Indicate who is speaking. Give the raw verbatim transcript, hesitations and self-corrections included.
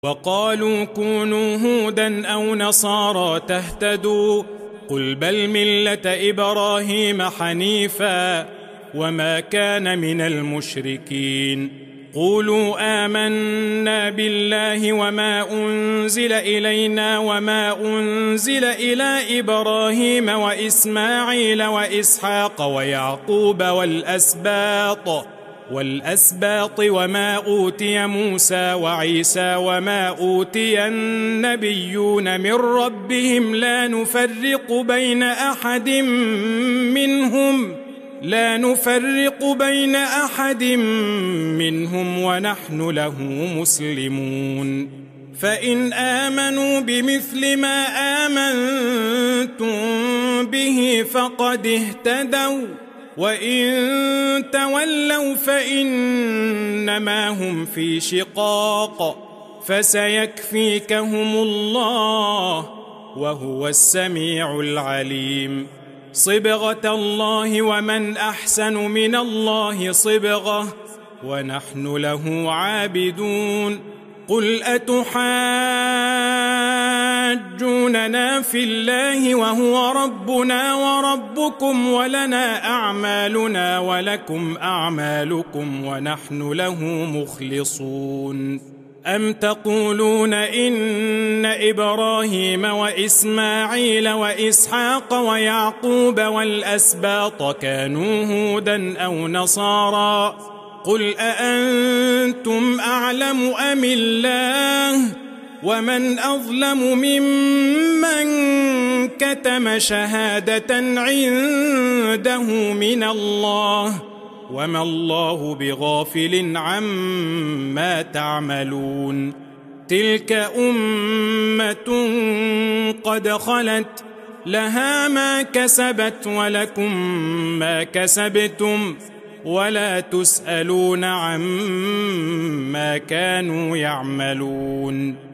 Speaker 1: وقالوا كونوا هودا أو نصارى تهتدوا قل بل ملة إبراهيم حنيفا وما كان من المشركين قولوا آمنا بالله وما أنزل إلينا وما أنزل إلى إبراهيم وإسماعيل وإسحاق ويعقوب والأسباط والأسباط وما أوتي موسى وعيسى وما أوتي النبيون من ربهم لا نفرق بين أحد منهم لا نفرق بين أحد منهم ونحن له مسلمون فإن آمنوا بمثل ما آمنتم به فقد اهتدوا وإن تولوا فإنما هم في شقاق فسيكفيكهم الله وهو السميع العليم صبغة الله ومن أحسن من الله صبغة ونحن له عابدون قل أتحاجوننا في الله وهو ربنا وربكم ولنا أعمالنا ولكم أعمالكم ونحن له مخلصون أم تقولون إن إبراهيم وإسماعيل وإسحاق ويعقوب والأسباط كانوا هودا أو نصارى قل أأنتم أعلم أم الله ومن أظلم ممن كتم شهادة عنده من الله وما الله بغافل عما تعملون تلك أمة قد خلت لها ما كسبت ولكم ما كسبتم ولا تسألون عما كانوا يعملون